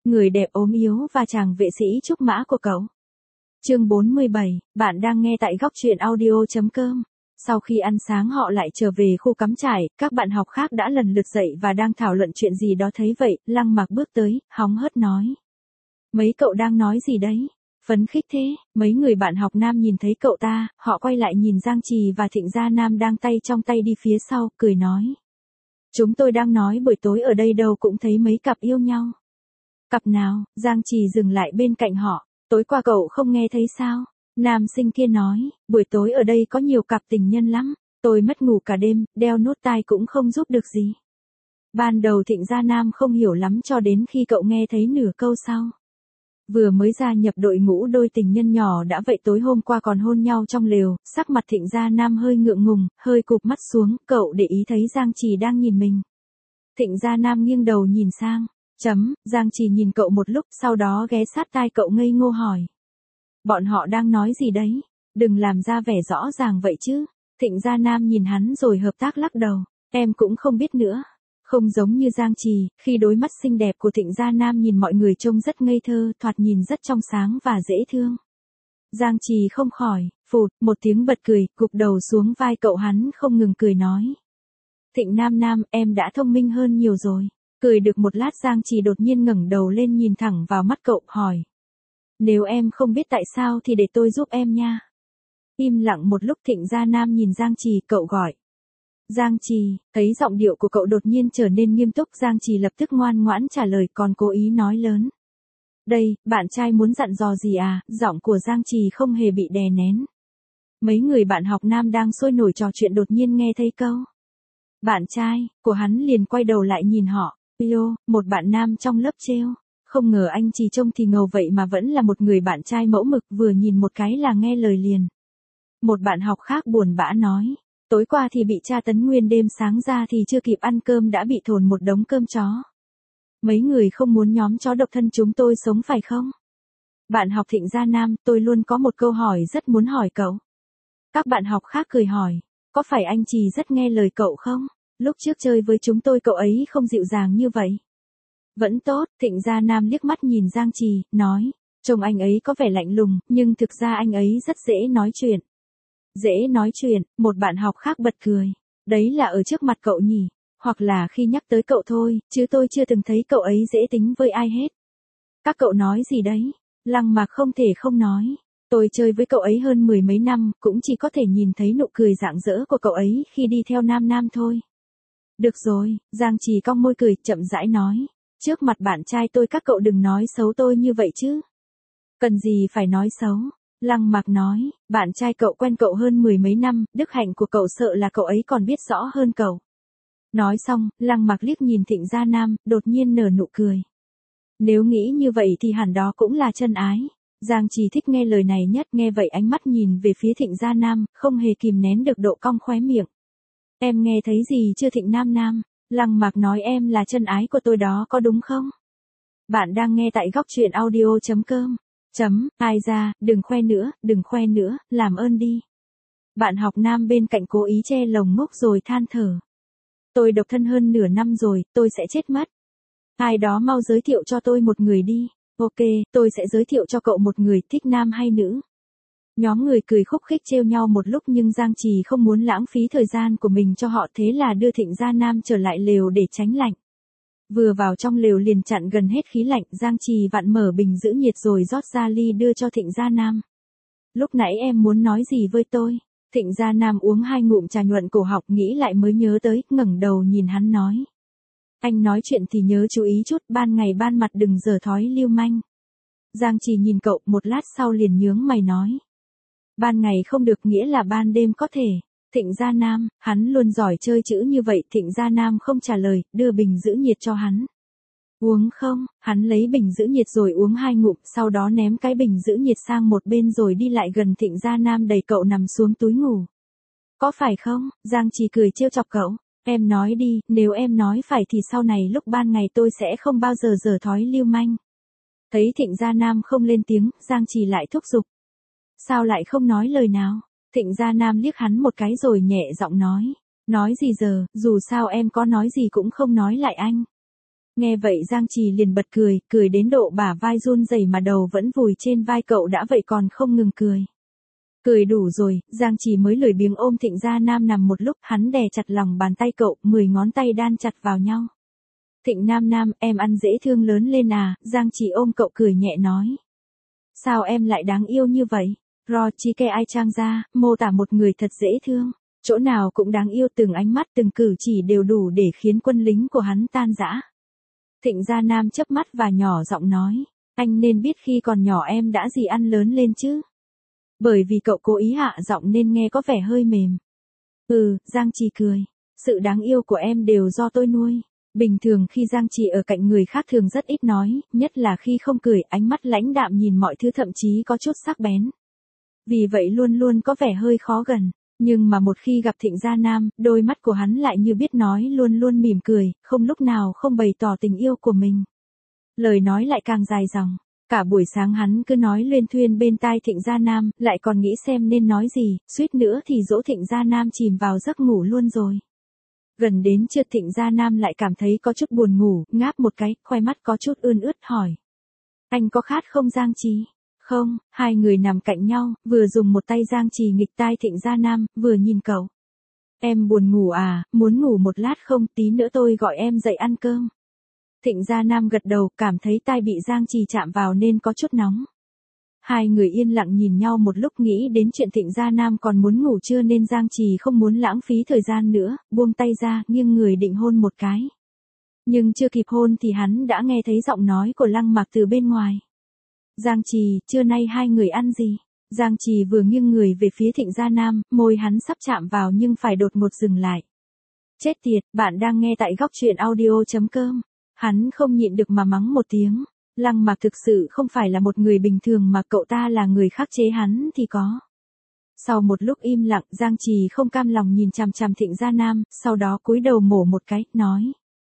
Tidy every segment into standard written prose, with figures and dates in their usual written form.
người đẹp ốm yếu và chàng vệ sĩ trúc mã của cậu. Chương 47, bạn đang nghe tại góc truyện audio.com. Sau khi ăn sáng họ lại trở về khu cắm trại, các bạn học khác đã lần lượt dậy và đang thảo luận chuyện gì đó thấy vậy, Lăng Mạc bước tới, hóng hớt nói. Mấy cậu đang nói gì đấy? Phấn khích thế, mấy người bạn học nam nhìn thấy cậu ta, họ quay lại nhìn Giang Trì và Thịnh Gia Nam đang tay trong tay đi phía sau, cười nói. Chúng tôi đang nói buổi tối ở đây đâu cũng thấy mấy cặp yêu nhau. Cặp nào? Giang Trì dừng lại bên cạnh họ. Tối qua cậu không nghe thấy sao? Nam sinh kia nói, buổi tối ở đây có nhiều cặp tình nhân lắm. Tôi mất ngủ cả đêm, đeo nút tai cũng không giúp được gì. Ban đầu Thịnh Gia Nam không hiểu lắm cho đến khi cậu nghe thấy nửa câu sau. Vừa mới gia nhập đội ngũ đôi tình nhân nhỏ đã vậy tối hôm qua còn hôn nhau trong lều, sắc mặt Thịnh Gia Nam hơi ngượng ngùng, hơi cụp mắt xuống, cậu để ý thấy Giang Trì đang nhìn mình. Thịnh Gia Nam nghiêng đầu nhìn sang. Giang Trì nhìn cậu một lúc, sau đó ghé sát tai cậu ngây ngô hỏi. Bọn họ đang nói gì đấy? Đừng làm ra vẻ rõ ràng vậy chứ. Thịnh Gia Nam nhìn hắn rồi hợp tác lắc đầu. Em cũng không biết nữa. Không giống như Giang Trì, khi đôi mắt xinh đẹp của Thịnh Gia Nam nhìn mọi người trông rất ngây thơ, thoạt nhìn rất trong sáng và dễ thương. Giang Trì không khỏi, phụt, một tiếng bật cười, gục đầu xuống vai cậu hắn không ngừng cười nói. Thịnh Nam, em đã thông minh hơn nhiều rồi. Cười được một lát Giang Trì đột nhiên ngẩng đầu lên nhìn thẳng vào mắt cậu, hỏi. Nếu em không biết tại sao thì để tôi giúp em nha. Im lặng một lúc Thịnh Gia Nam nhìn Giang Trì, cậu gọi. Giang Trì, thấy giọng điệu của cậu đột nhiên trở nên nghiêm túc, Giang Trì lập tức ngoan ngoãn trả lời còn cố ý nói lớn. Đây, bạn trai muốn dặn dò gì à? Giọng của Giang Trì không hề bị đè nén. Mấy người bạn học nam đang sôi nổi trò chuyện đột nhiên nghe thấy câu. Bạn trai, của hắn liền quay đầu lại nhìn họ. Yo, một bạn nam trong lớp trêu. Không ngờ anh Trì trông thì ngầu vậy mà vẫn là một người bạn trai mẫu mực, vừa nhìn một cái là nghe lời liền. Một bạn học khác buồn bã nói. Tối qua thì bị tra tấn nguyên đêm, sáng ra thì chưa kịp ăn cơm đã bị thồn một đống cơm chó. Mấy người không muốn nhóm chó độc thân chúng tôi sống phải không? Bạn học Thịnh Gia Nam, tôi luôn có một câu hỏi rất muốn hỏi cậu. Các bạn học khác cười hỏi. Có phải anh Trì rất nghe lời cậu không? Lúc trước chơi với chúng tôi cậu ấy không dịu dàng như vậy. Vẫn tốt, Thịnh Gia Nam liếc mắt nhìn Giang Trì, nói. Trông anh ấy có vẻ lạnh lùng, nhưng thực ra anh ấy rất dễ nói chuyện. Dễ nói chuyện, một bạn học khác bật cười. Đấy là ở trước mặt cậu nhỉ, hoặc là khi nhắc tới cậu thôi, chứ tôi chưa từng thấy cậu ấy dễ tính với ai hết. Các cậu nói gì đấy? Lăng Mạc không thể không nói. Tôi chơi với cậu ấy hơn 10 mấy năm, cũng chỉ có thể nhìn thấy nụ cười rạng rỡ của cậu ấy khi đi theo Nam thôi. Được rồi, Giang Trì cong môi cười, chậm rãi nói. Trước mặt bạn trai tôi các cậu đừng nói xấu tôi như vậy chứ. Cần gì phải nói xấu? Lăng Mạc nói, bạn trai cậu quen cậu hơn 10 mấy năm, đức hạnh của cậu sợ là cậu ấy còn biết rõ hơn cậu. Nói xong, Lăng Mạc liếc nhìn Thịnh Gia Nam, đột nhiên nở nụ cười. Nếu nghĩ như vậy thì hẳn đó cũng là chân ái. Giang Trì thích nghe lời này nhất, nghe vậy ánh mắt nhìn về phía Thịnh Gia Nam, không hề kìm nén được độ cong khóe miệng. Em nghe thấy gì chưa Thịnh Nam? Lăng Mạc nói em là chân ái của tôi đó có đúng không? Bạn đang nghe tại góc truyện audio.com. Ai ra, đừng khoe nữa, làm ơn đi. Bạn học nam bên cạnh cố ý che lồng ngốc rồi than thở. Tôi độc thân hơn nửa năm rồi, tôi sẽ chết mất. Ai đó mau giới thiệu cho tôi một người đi. Ok, tôi sẽ giới thiệu cho cậu một người, thích nam hay nữ. Nhóm người cười khúc khích trêu nhau một lúc nhưng Giang Trì không muốn lãng phí thời gian của mình cho họ, thế là đưa Thịnh Gia Nam trở lại lều để tránh lạnh. Vừa vào trong lều liền chặn gần hết khí lạnh, Giang Trì vặn mở bình giữ nhiệt rồi rót ra ly đưa cho Thịnh Gia Nam. Lúc nãy em muốn nói gì với tôi? Thịnh Gia Nam uống 2 ngụm trà nhuận cổ họng, nghĩ lại mới nhớ tới, ngẩng đầu nhìn hắn nói. Anh nói chuyện thì nhớ chú ý chút, ban ngày ban mặt đừng dở thói lưu manh. Giang Trì nhìn cậu một lát sau liền nhướng mày nói. Ban ngày không được nghĩa là ban đêm có thể. Thịnh Gia Nam, hắn luôn giỏi chơi chữ như vậy. Thịnh Gia Nam không trả lời, đưa bình giữ nhiệt cho hắn. Uống không? Hắn lấy bình giữ nhiệt rồi uống 2 ngụm, sau đó ném cái bình giữ nhiệt sang một bên rồi đi lại gần Thịnh Gia Nam đẩy cậu nằm xuống túi ngủ. Có phải không? Giang Trì cười trêu chọc cậu. Em nói đi, nếu em nói phải thì sau này lúc ban ngày tôi sẽ không bao giờ dở thói lưu manh. Thấy Thịnh Gia Nam không lên tiếng, Giang Trì lại thúc giục. Sao lại không nói lời nào? Thịnh Gia Nam liếc hắn một cái rồi nhẹ giọng nói. Nói gì giờ, dù sao em có nói gì cũng không nói lại anh. Nghe vậy Giang Trì liền bật cười, cười đến độ bả vai run rẩy mà đầu vẫn vùi trên vai cậu đã vậy còn không ngừng cười. Cười đủ rồi, Giang Trì mới lười biếng ôm Thịnh Gia Nam nằm một lúc, hắn đè chặt lòng bàn tay cậu, 10 ngón tay đan chặt vào nhau. Thịnh Nam Nam, em ăn dễ thương lớn lên à, Giang Trì ôm cậu cười nhẹ nói. Sao em lại đáng yêu như vậy? Rochike ai trang ra, mô tả một người thật dễ thương. Chỗ nào cũng đáng yêu, từng ánh mắt từng cử chỉ đều đủ để khiến quân lính của hắn tan rã. Thịnh Gia Nam chớp mắt và nhỏ giọng nói. Anh nên biết khi còn nhỏ em đã gì ăn lớn lên chứ. Bởi vì cậu cố ý hạ giọng nên nghe có vẻ hơi mềm. Giang Trì cười. Sự đáng yêu của em đều do tôi nuôi. Bình thường khi Giang Trì ở cạnh người khác thường rất ít nói, nhất là khi không cười, ánh mắt lãnh đạm nhìn mọi thứ thậm chí có chút sắc bén. Vì vậy luôn luôn có vẻ hơi khó gần. Nhưng mà một khi gặp Thịnh Gia Nam, đôi mắt của hắn lại như biết nói, luôn luôn mỉm cười, không lúc nào không bày tỏ tình yêu của mình. Lời nói lại càng dài dòng. Cả buổi sáng hắn cứ nói luyên thuyên bên tai Thịnh Gia Nam, lại còn nghĩ xem nên nói gì, suýt nữa thì dỗ Thịnh Gia Nam chìm vào giấc ngủ luôn rồi. Gần đến trưa Thịnh Gia Nam lại cảm thấy có chút buồn ngủ, ngáp một cái, khoe mắt có chút ươn ướt hỏi. Anh có khát không Giang Trì? Không, hai người nằm cạnh nhau, vừa dùng một tay Giang Trì nghịch tai Thịnh Gia Nam, vừa nhìn cậu. Em buồn ngủ à, muốn ngủ một lát không, tí nữa tôi gọi em dậy ăn cơm. Thịnh Gia Nam gật đầu, cảm thấy tai bị Giang Trì chạm vào nên có chút nóng. Hai người yên lặng nhìn nhau một lúc, nghĩ đến chuyện Thịnh Gia Nam còn muốn ngủ trưa nên Giang Trì không muốn lãng phí thời gian nữa, buông tay ra, nghiêng người định hôn một cái. Nhưng chưa kịp hôn thì hắn đã nghe thấy giọng nói của Lăng Mạc từ bên ngoài. Giang Trì, trưa nay hai người ăn gì? Giang Trì vừa nghiêng người về phía Thịnh Gia Nam, môi hắn sắp chạm vào nhưng phải đột ngột dừng lại. Chết tiệt, bạn đang nghe tại góc truyện audio.com. Hắn không nhịn được mà mắng một tiếng. Lăng Mạc thực sự không phải là một người bình thường mà cậu ta là người khắc chế hắn thì có. Sau một lúc im lặng, Giang Trì không cam lòng nhìn chằm chằm Thịnh Gia Nam, sau đó cúi đầu mổ một cái, nói.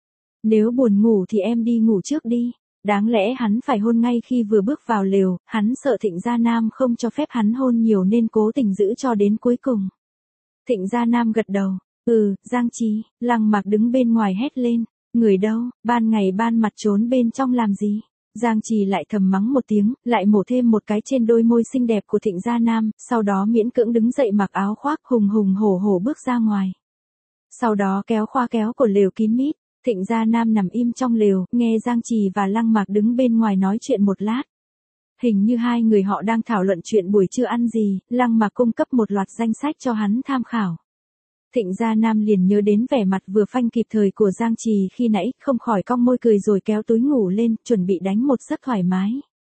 Nếu buồn ngủ thì em đi ngủ trước đi. Đáng lẽ hắn phải hôn ngay khi vừa bước vào lều, hắn sợ Thịnh Gia Nam không cho phép hắn hôn nhiều nên cố tình giữ cho đến cuối cùng. Thịnh Gia Nam gật đầu. Giang Trì, Lăng Mạc đứng bên ngoài hét lên. Người đâu, ban ngày ban mặt trốn bên trong làm gì? Giang Trì lại thầm mắng một tiếng, lại mổ thêm một cái trên đôi môi xinh đẹp của Thịnh Gia Nam, sau đó miễn cưỡng đứng dậy mặc áo khoác hùng hùng hổ hổ bước ra ngoài. Sau đó kéo khoa kéo của lều kín mít, Thịnh Gia Nam nằm im trong lều, nghe Giang Trì và Lăng Mạc đứng bên ngoài nói chuyện một lát. Hình như hai người họ đang thảo luận chuyện buổi trưa ăn gì, Lăng Mạc cung cấp một loạt danh sách cho hắn tham khảo. Thịnh Gia Nam liền nhớ đến vẻ mặt vừa phanh kịp thời của Giang Trì khi nãy, không khỏi cong môi cười rồi kéo túi ngủ lên, chuẩn bị đánh một giấc thoải mái.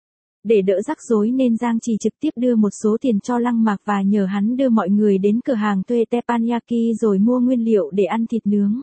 Để đỡ rắc rối nên Giang Trì trực tiếp đưa một số tiền cho Lăng Mạc và nhờ hắn đưa mọi người đến cửa hàng thuê teppanyaki rồi mua nguyên liệu để ăn thịt nướng.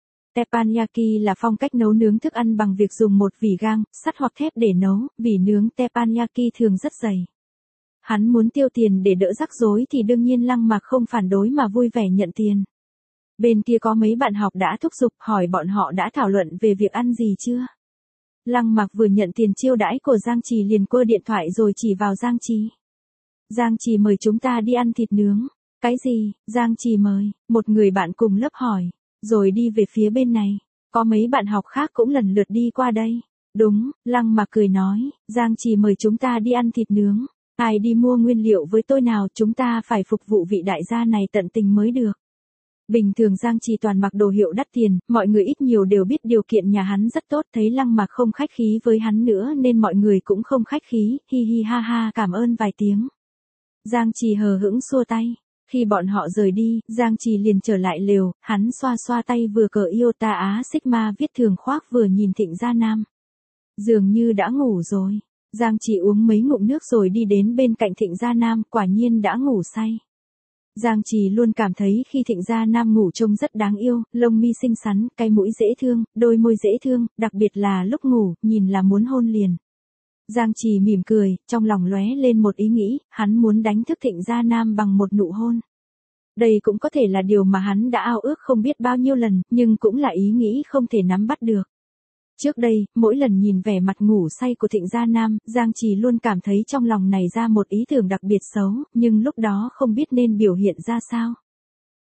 Teppanyaki là phong cách nấu nướng thức ăn bằng việc dùng một vỉ gang, sắt hoặc thép để nấu, vỉ nướng teppanyaki thường rất dày. Hắn muốn tiêu tiền để đỡ rắc rối thì đương nhiên Lăng Mạc không phản đối mà vui vẻ nhận tiền. Bên kia có mấy bạn học đã thúc giục hỏi bọn họ đã thảo luận về việc ăn gì chưa. Lăng Mạc vừa nhận tiền chiêu đãi của Giang Trì liền quơ điện thoại rồi chỉ vào Giang Trì. Giang Trì mời chúng ta đi ăn thịt nướng. Cái gì? Giang Trì mời, một người bạn cùng lớp hỏi. Rồi đi về phía bên này. Có mấy bạn học khác cũng lần lượt đi qua đây. Đúng, Lăng Mạc cười nói, Giang Trì mời chúng ta đi ăn thịt nướng. Ai đi mua nguyên liệu với tôi nào, chúng ta phải phục vụ vị đại gia này tận tình mới được. Bình thường Giang Trì toàn mặc đồ hiệu đắt tiền, mọi người ít nhiều đều biết điều kiện nhà hắn rất tốt, thấy Lăng Mạc không khách khí với hắn nữa nên mọi người cũng không khách khí, hi hi ha ha cảm ơn vài tiếng. Giang Trì hờ hững xua tay. Khi bọn họ rời đi, Giang Trì liền trở lại lều, hắn xoa xoa tay vừa cờ Iota Á Sigma viết thường khoác vừa nhìn Thịnh Gia Nam. Dường như đã ngủ rồi. Giang Trì uống mấy ngụm nước rồi đi đến bên cạnh Thịnh Gia Nam, quả nhiên đã ngủ say. Giang Trì luôn cảm thấy khi Thịnh Gia Nam ngủ trông rất đáng yêu, lông mi xinh xắn, cái mũi dễ thương, đôi môi dễ thương, đặc biệt là lúc ngủ, nhìn là muốn hôn liền. Giang Trì mỉm cười, trong lòng lóe lên một ý nghĩ, hắn muốn đánh thức Thịnh Gia Nam bằng một nụ hôn. Đây cũng có thể là điều mà hắn đã ao ước không biết bao nhiêu lần, nhưng cũng là ý nghĩ không thể nắm bắt được. Trước đây, mỗi lần nhìn vẻ mặt ngủ say của Thịnh Gia Nam, Giang Trì luôn cảm thấy trong lòng này ra một ý tưởng đặc biệt xấu, nhưng lúc đó không biết nên biểu hiện ra sao.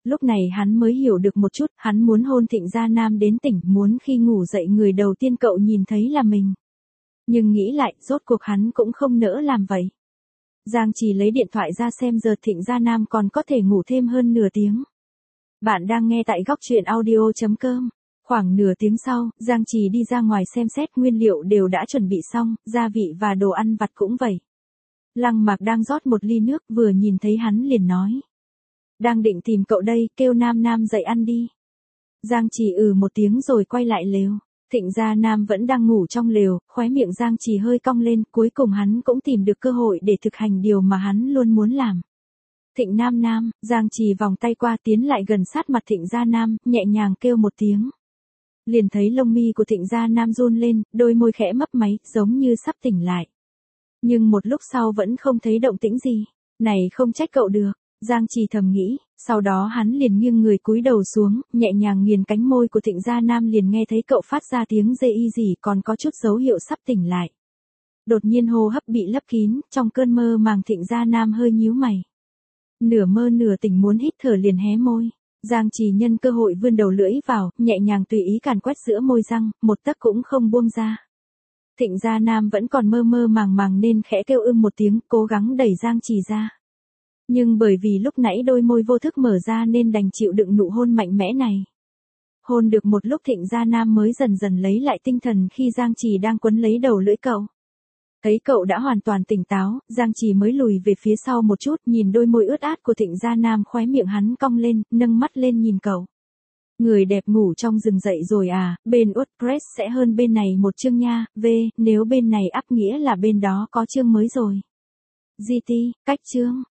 Lúc này hắn mới hiểu được một chút, hắn muốn hôn Thịnh Gia Nam đến tỉnh, muốn khi ngủ dậy người đầu tiên cậu nhìn thấy là mình. Nhưng nghĩ lại, rốt cuộc hắn cũng không nỡ làm vậy. Giang Trì lấy điện thoại ra xem giờ Thịnh Gia Nam còn có thể ngủ thêm hơn nửa tiếng. Bạn đang nghe tại góc truyện audio.com. Khoảng nửa tiếng sau, Giang Trì đi ra ngoài xem xét, nguyên liệu đều đã chuẩn bị xong, gia vị và đồ ăn vặt cũng vậy. Lăng Mạc đang rót một ly nước, vừa nhìn thấy hắn liền nói. Đang định tìm cậu đây, kêu Nam Nam dậy ăn đi. Giang Trì một tiếng rồi quay lại lều. Thịnh Gia Nam vẫn đang ngủ trong lều, khóe miệng Giang Trì hơi cong lên, cuối cùng hắn cũng tìm được cơ hội để thực hành điều mà hắn luôn muốn làm. Thịnh Nam Nam, Giang Trì vòng tay qua tiến lại gần sát mặt Thịnh Gia Nam, nhẹ nhàng kêu một tiếng. Liền thấy lông mi của Thịnh Gia Nam run lên, đôi môi khẽ mấp máy, giống như sắp tỉnh lại. Nhưng một lúc sau vẫn không thấy động tĩnh gì. Này không trách cậu được, Giang Trì thầm nghĩ, sau đó hắn liền nghiêng người cúi đầu xuống, nhẹ nhàng nghiền cánh môi của Thịnh Gia Nam, liền nghe thấy cậu phát ra tiếng rê y gì, còn có chút dấu hiệu sắp tỉnh lại. Đột nhiên hô hấp bị lấp kín, trong cơn mơ màng Thịnh Gia Nam hơi nhíu mày. Nửa mơ nửa tỉnh muốn hít thở liền hé môi. Giang Trì nhân cơ hội vươn đầu lưỡi vào, nhẹ nhàng tùy ý càn quét giữa môi răng, một tấc cũng không buông ra. Thịnh Gia Nam vẫn còn mơ mơ màng màng nên khẽ kêu một tiếng, cố gắng đẩy Giang Trì ra. Nhưng bởi vì lúc nãy đôi môi vô thức mở ra nên đành chịu đựng nụ hôn mạnh mẽ này. Hôn được một lúc Thịnh Gia Nam mới dần dần lấy lại tinh thần khi Giang Trì đang quấn lấy đầu lưỡi cậu. Thấy cậu đã hoàn toàn tỉnh táo, Giang Trì mới lùi về phía sau một chút, nhìn đôi môi ướt át của Thịnh Gia Nam, khóe miệng hắn cong lên, nâng mắt lên nhìn cậu. Người đẹp ngủ trong rừng dậy rồi à, bên WordPress sẽ hơn bên này một chương nha, nếu bên này up nghĩa là bên đó có chương mới rồi. GT, cách chương.